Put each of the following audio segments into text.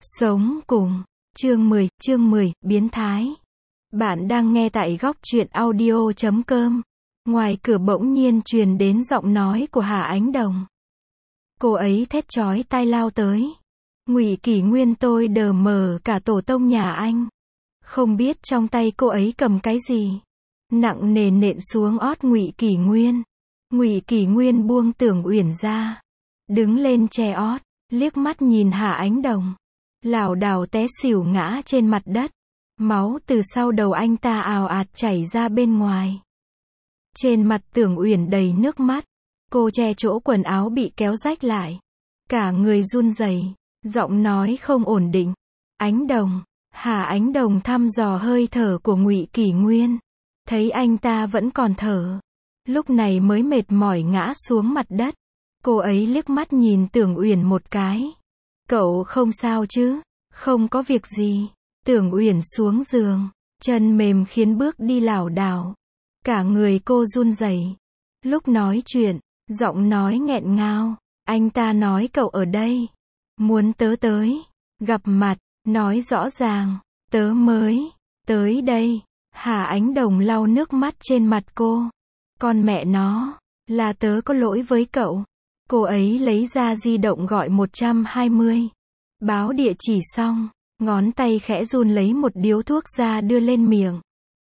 Sống cùng. Chương 10, biến thái. Bạn đang nghe tại góc truyện audio.com. Ngoài cửa bỗng nhiên truyền đến giọng nói của Hà Ánh Đồng. Cô ấy thét chói tai lao tới. Ngụy Kỷ Nguyên, tôi đờ mờ cả tổ tông nhà anh. Không biết trong tay cô ấy cầm cái gì. Nặng nề nện xuống ót Ngụy Kỷ Nguyên. Ngụy Kỷ Nguyên buông Tưởng Uyển ra. Đứng lên che ót, liếc mắt nhìn Hà Ánh Đồng. Lảo đảo té xỉu ngã trên mặt đất. Máu từ sau đầu anh ta ào ạt chảy ra bên ngoài. Trên mặt Tưởng Uyển đầy nước mắt. Cô che chỗ quần áo bị kéo rách lại. Cả người run rẩy, giọng nói không ổn định. Ánh Đồng. Hà Ánh Đồng thăm dò hơi thở của Ngụy Kỷ Nguyên. Thấy anh ta vẫn còn thở. Lúc này mới mệt mỏi ngã xuống mặt đất. Cô ấy liếc mắt nhìn Tưởng Uyển một cái. Cậu không sao chứ? Không có việc gì. Tưởng Uyển xuống giường. Chân mềm khiến bước đi lảo đảo. Cả người cô run rẩy. Lúc nói chuyện, giọng nói nghẹn ngào. Anh ta nói cậu ở đây. Muốn tớ tới. Gặp mặt. Nói rõ ràng. Tớ mới. Tới đây. Hà Ánh Đồng lau nước mắt trên mặt cô. Con mẹ nó. Là tớ có lỗi với cậu. Cô ấy lấy ra di động gọi 120. Báo địa chỉ xong, ngón tay khẽ run lấy một điếu thuốc ra đưa lên miệng.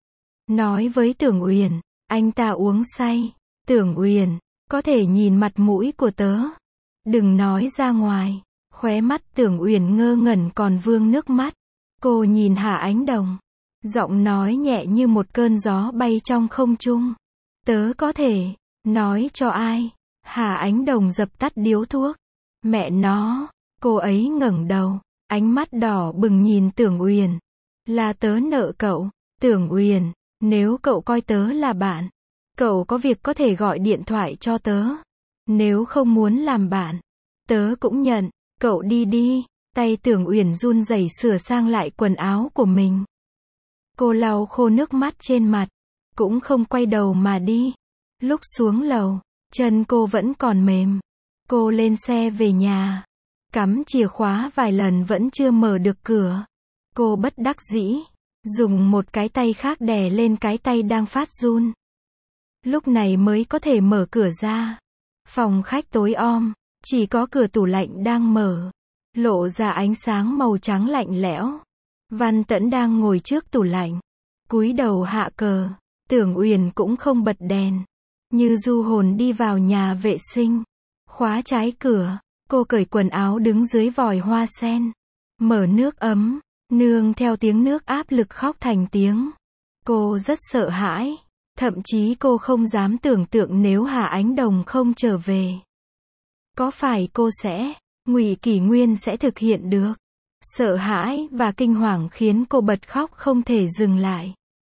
Nói với Tưởng Uyển, anh ta uống say. Tưởng Uyển, có thể nhìn mặt mũi của tớ. Đừng nói ra ngoài. Khóe mắt Tưởng Uyển ngơ ngẩn còn vương nước mắt. Cô nhìn Hà Ánh Đồng. Giọng nói nhẹ như một cơn gió bay trong không trung. Tớ có thể. Nói cho ai? Hà Ánh Đồng dập tắt điếu thuốc. Mẹ nó. Cô ấy ngẩng đầu. Ánh mắt đỏ bừng nhìn Tưởng Uyển. Là tớ nợ cậu. Tưởng Uyển. Nếu cậu coi tớ là bạn. Cậu có việc có thể gọi điện thoại cho tớ. Nếu không muốn làm bạn. Tớ cũng nhận. Cậu đi đi. Tay Tưởng Uyển run rẩy sửa sang lại quần áo của mình. Cô lau khô nước mắt trên mặt. Cũng không quay đầu mà đi. Lúc xuống lầu. Chân cô vẫn còn mềm. Cô lên xe về nhà. Cắm chìa khóa vài lần vẫn chưa mở được cửa. Cô bất đắc dĩ. Dùng một cái tay khác đè lên cái tay đang phát run. Lúc này mới có thể mở cửa ra. Phòng khách tối om. Chỉ có cửa tủ lạnh đang mở. Lộ ra ánh sáng màu trắng lạnh lẽo. Văn Tẫn đang ngồi trước tủ lạnh. Cúi đầu hạ cờ. Tưởng Uyển cũng không bật đèn. Như du hồn đi vào nhà vệ sinh. Khóa trái cửa. Cô cởi quần áo đứng dưới vòi hoa sen. Mở nước ấm. Nương theo tiếng nước áp lực khóc thành tiếng. Cô rất sợ hãi. Thậm chí cô không dám tưởng tượng nếu Hà Ánh Đồng không trở về. Có phải cô sẽ, Ngụy Kỷ Nguyên sẽ thực hiện được? Sợ hãi và kinh hoàng khiến cô bật khóc không thể dừng lại.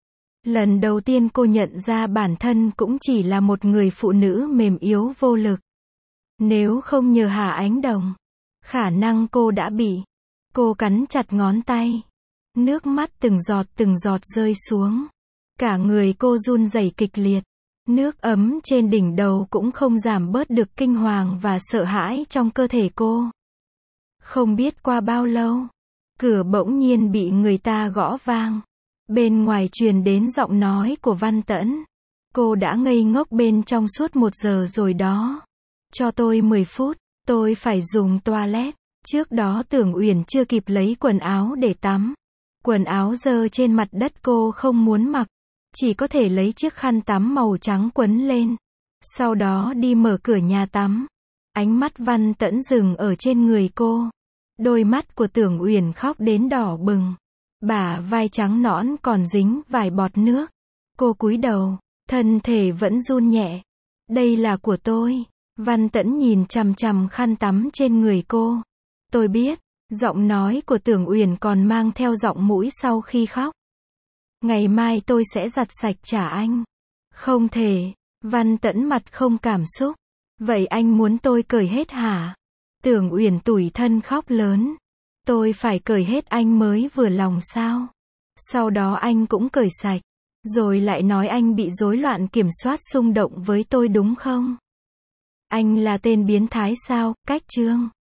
Lần đầu tiên cô nhận ra bản thân cũng chỉ là một người phụ nữ mềm yếu vô lực. Nếu không nhờ Hà Ánh Đồng, khả năng cô đã bị. Cô cắn chặt ngón tay. Nước mắt từng giọt rơi xuống. Cả người cô run rẩy kịch liệt. Nước ấm trên đỉnh đầu cũng không giảm bớt được kinh hoàng và sợ hãi trong cơ thể cô. Không biết qua bao lâu, cửa bỗng nhiên bị người ta gõ vang. Bên ngoài truyền đến giọng nói của Văn Tẫn. Cô đã ngây ngốc bên trong suốt 1 giờ rồi đó. Cho tôi 10 phút, tôi phải dùng toilet. Trước đó Tưởng Uyển chưa kịp lấy quần áo để tắm. Quần áo dơ trên mặt đất cô không muốn mặc. Chỉ có thể lấy chiếc khăn tắm màu trắng quấn lên. Sau đó đi mở cửa nhà tắm. Ánh mắt Văn Tẫn dừng ở trên người cô. Đôi mắt của Tưởng Uyển khóc đến đỏ bừng. Bả vai trắng nõn còn dính vài bọt nước. Cô cúi đầu, thân thể vẫn run nhẹ. Đây là của tôi. Văn Tẫn nhìn chằm chằm khăn tắm trên người cô. Tôi biết. Giọng nói của Tưởng Uyển còn mang theo giọng mũi sau khi khóc. Ngày mai tôi sẽ giặt sạch trả anh. Không thể. Văn Tẫn mặt không cảm xúc. Vậy anh muốn tôi cởi hết hả? Tưởng Uyển tủi thân khóc lớn. Tôi phải cởi hết anh mới vừa lòng sao? Sau đó anh cũng cởi sạch. Rồi lại nói anh bị rối loạn kiểm soát xung động với tôi đúng không? Anh là tên biến thái sao? Cách chương